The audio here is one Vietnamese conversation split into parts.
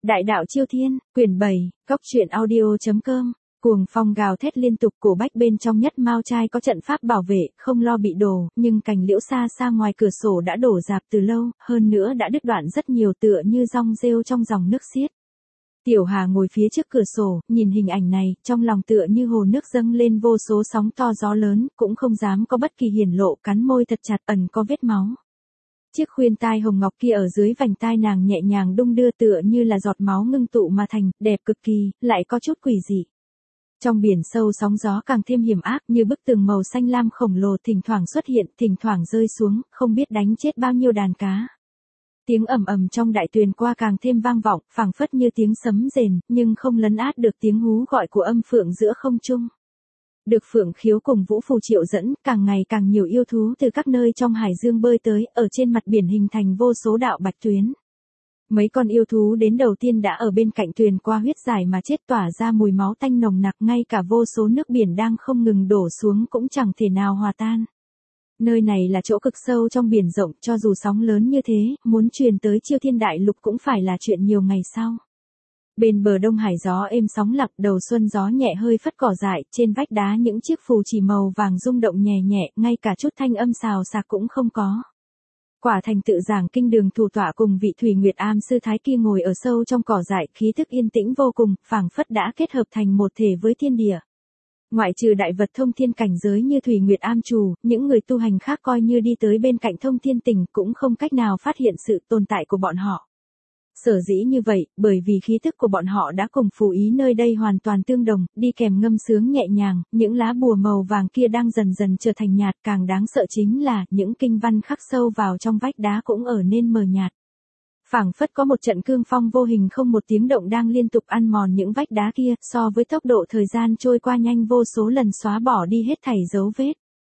Đại đạo Chiêu Thiên, quyển 7, góc truyện audio.com. Cuồng phong gào thét liên tục, cổ bách bên trong nhất mao trai có trận pháp bảo vệ, không lo bị đổ, nhưng cành liễu xa xa ngoài cửa sổ đã đổ rạp từ lâu, hơn nữa đã đứt đoạn rất nhiều, tựa như rong rêu trong dòng nước xiết. Tiểu Hà ngồi phía trước cửa sổ, nhìn hình ảnh này, trong lòng tựa như hồ nước dâng lên vô số sóng to gió lớn, cũng không dám có bất kỳ hiển lộ, cắn môi thật chặt, ẩn có vết máu. Chiếc khuyên tai hồng ngọc kia ở dưới vành tai nàng nhẹ nhàng đung đưa, tựa như là giọt máu ngưng tụ mà thành, đẹp cực kỳ, lại có chút quỷ dị. Trong biển sâu sóng gió càng thêm hiểm ác, như bức tường màu xanh lam khổng lồ thỉnh thoảng xuất hiện, thỉnh thoảng rơi xuống, không biết đánh chết bao nhiêu đàn cá. Tiếng ầm ầm trong đại tuyền qua càng thêm vang vọng, phảng phất như tiếng sấm rền, nhưng không lấn át được tiếng hú gọi của âm phượng giữa không trung. Được Phượng Khiếu cùng Vũ Phù triệu dẫn, càng ngày càng nhiều yêu thú từ các nơi trong hải dương bơi tới, ở trên mặt biển hình thành vô số đạo bạch tuyến. Mấy con yêu thú đến đầu tiên đã ở bên cạnh tuyền qua huyết giải mà chết, tỏa ra mùi máu tanh nồng nặc, ngay cả vô số nước biển đang không ngừng đổ xuống cũng chẳng thể nào hòa tan. Nơi này là chỗ cực sâu trong biển rộng, cho dù sóng lớn như thế, muốn truyền tới Chiêu Thiên Đại Lục cũng phải là chuyện nhiều ngày sau. Bên bờ Đông Hải gió êm sóng lặng, đầu xuân gió nhẹ hơi phất cỏ dại, trên vách đá những chiếc phù chỉ màu vàng rung động nhẹ nhẹ, ngay cả chút thanh âm xào xạc cũng không có. Quả Thành tự giảng kinh đường thủ tọa cùng vị Thủy Nguyệt Am sư thái kia ngồi ở sâu trong cỏ dại, khí thức yên tĩnh vô cùng, phảng phất đã kết hợp thành một thể với thiên địa. Ngoại trừ đại vật thông thiên cảnh giới như Thủy Nguyệt Am chủ, những người tu hành khác coi như đi tới bên cạnh thông thiên tỉnh cũng không cách nào phát hiện sự tồn tại của bọn họ. Sở dĩ như vậy, bởi vì khí thức của bọn họ đã cùng phù ý nơi đây hoàn toàn tương đồng, đi kèm ngâm sướng nhẹ nhàng, những lá bùa màu vàng kia đang dần dần trở thành nhạt, càng đáng sợ chính là những kinh văn khắc sâu vào trong vách đá cũng ở nên mờ nhạt. Phảng phất có một trận cương phong vô hình không một tiếng động đang liên tục ăn mòn những vách đá kia, so với tốc độ thời gian trôi qua nhanh vô số lần xóa bỏ đi hết thảy dấu vết.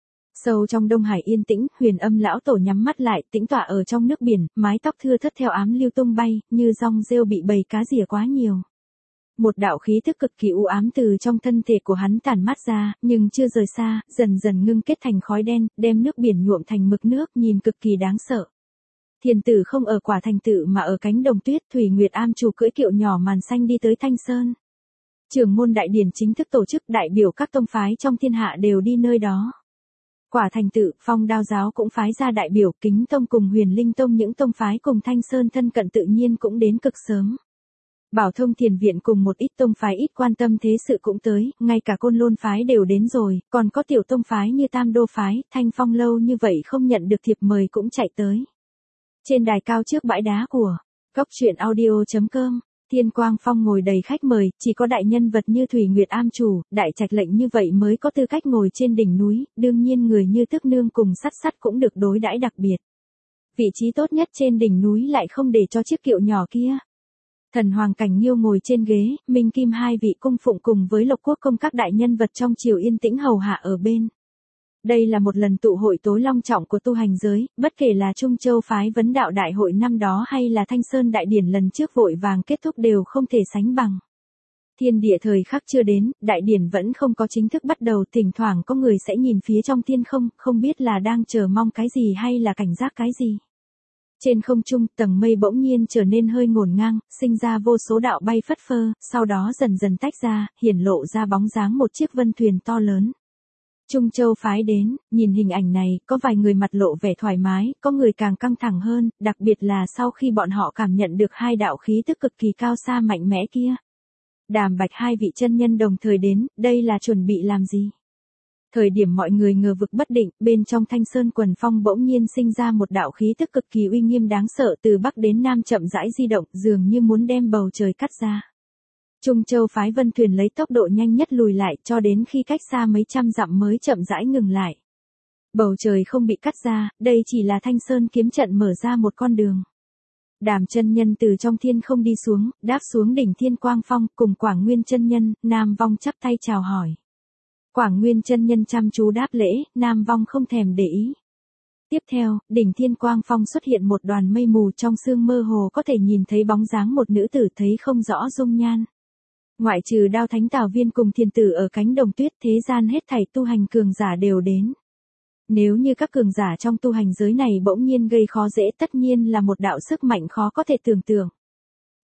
Sâu trong Đông Hải yên tĩnh, Huyền Âm lão tổ nhắm mắt lại, tĩnh tọa ở trong nước biển, mái tóc thưa thớt theo ám lưu tung bay, như rong rêu bị bầy cá rỉa quá nhiều. Một đạo khí thức cực kỳ u ám từ trong thân thể của hắn tản mát ra, nhưng chưa rời xa, dần dần ngưng kết thành khói đen, đem nước biển nhuộm thành mực nước, nhìn cực kỳ đáng sợ. Thiên tử không ở Quả Thành tự mà ở cánh đồng tuyết, Thủy Nguyệt Am chủ cưỡi kiệu nhỏ màn xanh đi tới Thanh Sơn. Trưởng môn đại điển chính thức tổ chức, đại biểu các tông phái trong thiên hạ đều đi nơi đó. Quả Thành tự, Phong Đao giáo cũng phái ra đại biểu, Kính tông cùng Huyền Linh tông, những tông phái cùng Thanh Sơn thân cận tự nhiên cũng đến cực sớm. Bảo Thông Thiền viện cùng một ít tông phái ít quan tâm thế sự cũng tới, ngay cả Côn Lôn phái đều đến rồi, còn có tiểu tông phái như Tam Đô phái, Thanh Phong lâu như vậy không nhận được thiệp mời cũng chạy tới. Trên đài cao trước bãi đá của góc truyện audio.com, Thiên Quang Phong ngồi đầy khách mời, chỉ có đại nhân vật như Thủy Nguyệt Am chủ, đại trạch lệnh như vậy mới có tư cách ngồi trên đỉnh núi, đương nhiên người như Tức Nương cùng Sắt Sắt cũng được đối đãi đặc biệt. Vị trí tốt nhất trên đỉnh núi lại không để cho chiếc kiệu nhỏ kia. Thần Hoàng Cảnh Nghiêu ngồi trên ghế, Minh Kim hai vị cung phụng cùng với Lộc Quốc công các đại nhân vật trong triều yên tĩnh hầu hạ ở bên. Đây là một lần tụ hội tối long trọng của tu hành giới, bất kể là Trung Châu phái vấn đạo đại hội năm đó hay là Thanh Sơn đại điển lần trước vội vàng kết thúc đều không thể sánh bằng. Thiên địa thời khắc chưa đến, đại điển vẫn không có chính thức bắt đầu, thỉnh thoảng có người sẽ nhìn phía trong thiên không, không biết là đang chờ mong cái gì hay là cảnh giác cái gì. Trên không trung, tầng mây bỗng nhiên trở nên hơi ngổn ngang, sinh ra vô số đạo bay phất phơ, sau đó dần dần tách ra, hiển lộ ra bóng dáng một chiếc vân thuyền to lớn. Trung Châu phái đến, nhìn hình ảnh này, có vài người mặt lộ vẻ thoải mái, có người càng căng thẳng hơn, đặc biệt là sau khi bọn họ cảm nhận được hai đạo khí tức cực kỳ cao xa mạnh mẽ kia. Đàm Bạch hai vị chân nhân đồng thời đến, đây là chuẩn bị làm gì? Thời điểm mọi người ngờ vực bất định, bên trong Thanh Sơn quần phong bỗng nhiên sinh ra một đạo khí tức cực kỳ uy nghiêm đáng sợ, từ bắc đến nam chậm rãi di động, dường như muốn đem bầu trời cắt ra. Trung Châu phái vân thuyền lấy tốc độ nhanh nhất lùi lại, cho đến khi cách xa mấy trăm dặm mới chậm rãi ngừng lại. Bầu trời không bị cắt ra, đây chỉ là Thanh Sơn kiếm trận mở ra một con đường. Đàm chân nhân từ trong thiên không đi xuống, đáp xuống đỉnh Thiên Quang Phong, cùng Quảng Nguyên chân nhân, Nam Vong chắp tay chào hỏi. Quảng Nguyên chân nhân chăm chú đáp lễ, Nam Vong không thèm để ý. Tiếp theo, đỉnh Thiên Quang Phong xuất hiện một đoàn mây mù, trong sương mơ hồ có thể nhìn thấy bóng dáng một nữ tử, thấy không rõ dung nhan. Ngoại trừ Đao Thánh Tào Viên cùng Thiên tử ở cánh đồng tuyết, thế gian hết thảy tu hành cường giả đều đến. Nếu như các cường giả trong tu hành giới này bỗng nhiên gây khó dễ, tất nhiên là một đạo sức mạnh khó có thể tưởng tượng.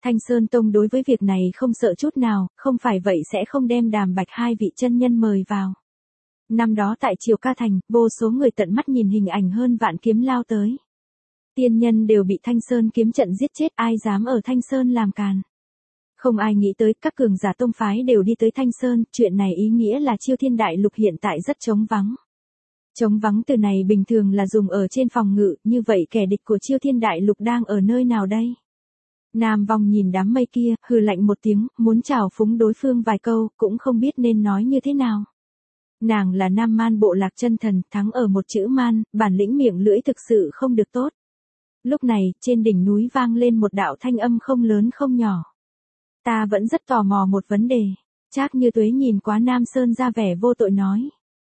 Thanh Sơn Tông đối với việc này không sợ chút nào, không phải vậy sẽ không đem Đàm Bạch hai vị chân nhân mời vào. Năm đó tại Triều Ca Thành, vô số người tận mắt nhìn hình ảnh hơn vạn kiếm lao tới. Tiên nhân đều bị Thanh Sơn kiếm trận giết chết, ai dám ở Thanh Sơn làm càn. Không ai nghĩ tới, các cường giả tông phái đều đi tới Thanh Sơn, chuyện này ý nghĩa là Chiêu Thiên Đại Lục hiện tại rất trống vắng. Trống vắng từ này bình thường là dùng ở trên phòng ngự, như vậy kẻ địch của Chiêu Thiên Đại Lục đang ở nơi nào đây? Nam Vong nhìn đám mây kia, hừ lạnh một tiếng, muốn chào phúng đối phương vài câu, cũng không biết nên nói như thế nào. Nàng là Nam Man bộ lạc chân thần, thắng ở một chữ man, bản lĩnh miệng lưỡi thực sự không được tốt. Lúc này, trên đỉnh núi vang lên một đạo thanh âm không lớn không nhỏ. Ta vẫn rất tò mò một vấn đề. Trác Như Tuế nhìn quá Nam Sơn ra vẻ vô tội nói.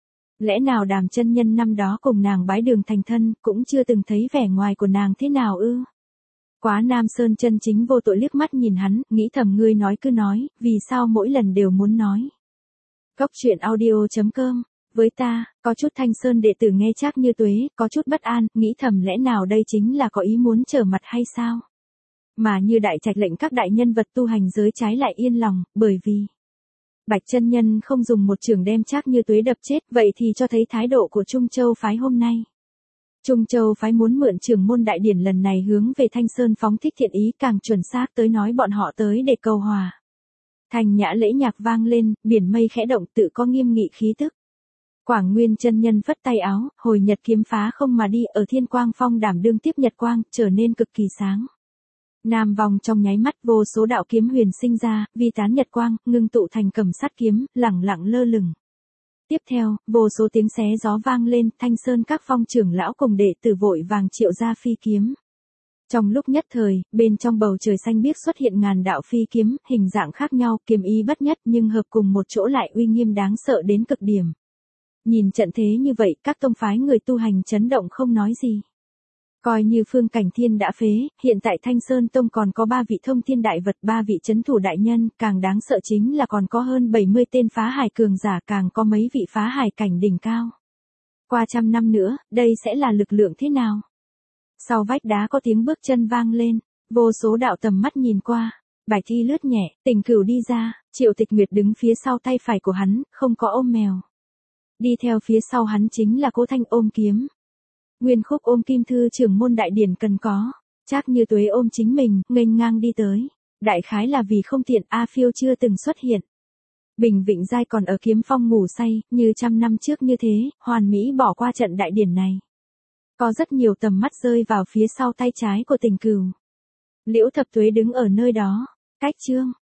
Lẽ nào Đàm chân nhân năm đó cùng nàng bái đường thành thân, cũng chưa từng thấy vẻ ngoài của nàng thế nào ư? Quá Nam Sơn chân chính vô tội liếc mắt nhìn hắn, nghĩ thầm ngươi nói cứ nói, vì sao mỗi lần đều muốn nói. Cốc truyện audio.com. Với ta, có chút Thanh Sơn đệ tử nghe Trác Như Tuế, có chút bất an, nghĩ thầm lẽ nào đây chính là có ý muốn trở mặt hay sao? Mà Như Đại Trạch lệnh các đại nhân vật tu hành giới trái lại yên lòng, bởi vì Bạch chân nhân không dùng một chưởng đem Trác Như Tuế đập chết, vậy thì cho thấy thái độ của Trung Châu phái hôm nay. Trung Châu phái muốn mượn trưởng môn đại điển lần này hướng về Thanh Sơn phóng thích thiện ý, càng chuẩn xác tới nói bọn họ tới để cầu hòa. Thành nhã lễ nhạc vang lên, biển mây khẽ động tự có nghiêm nghị khí tức. Quảng Nguyên chân nhân phất tay áo, hồi nhật kiếm phá không mà đi, ở Thiên Quang Phong đảm đương tiếp nhật quang, trở nên cực kỳ sáng. Nam Vong trong nháy mắt vô số đạo kiếm huyền sinh ra, vi tán nhật quang, ngưng tụ thành cầm sắt kiếm, lẳng lặng lơ lửng. Tiếp theo, vô số tiếng xé gió vang lên, Thanh Sơn các phong trưởng lão cùng đệ tử vội vàng triệu ra phi kiếm. Trong lúc nhất thời, bên trong bầu trời xanh biếc xuất hiện ngàn đạo phi kiếm, hình dạng khác nhau, kiếm ý bất nhất nhưng hợp cùng một chỗ lại uy nghiêm đáng sợ đến cực điểm. Nhìn trận thế như vậy, các tông phái người tu hành chấn động không nói gì. Coi như Phương Cảnh Thiên đã phế, hiện tại Thanh Sơn Tông còn có 3 vị thông thiên đại vật, 3 vị chấn thủ đại nhân, càng đáng sợ chính là còn có hơn 70 tên phá hải cường giả, càng có mấy vị phá hải cảnh đỉnh cao. Qua 100 năm nữa, đây sẽ là lực lượng thế nào? Sau vách đá có tiếng bước chân vang lên, vô số đạo tầm mắt nhìn qua, Bạch Thi lướt nhẹ, Tình Cửu đi ra, Triệu Tịch Nguyệt đứng phía sau tay phải của hắn, không có ôm mèo. Đi theo phía sau hắn chính là Cố Thanh ôm kiếm. Nguyên Khúc ôm kim thư trưởng môn đại điển cần có. Trác Như Tuế ôm chính mình, nghênh ngang đi tới. Đại khái là vì không tiện A Phiêu chưa từng xuất hiện. Bình Vịnh Giai còn ở Kiếm Phong ngủ say, như 100 năm trước như thế, hoàn mỹ bỏ qua trận đại điển này. Có rất nhiều tầm mắt rơi vào phía sau tay trái của Tình Cửu. Liễu Thập Tuế đứng ở nơi đó. Cách chương.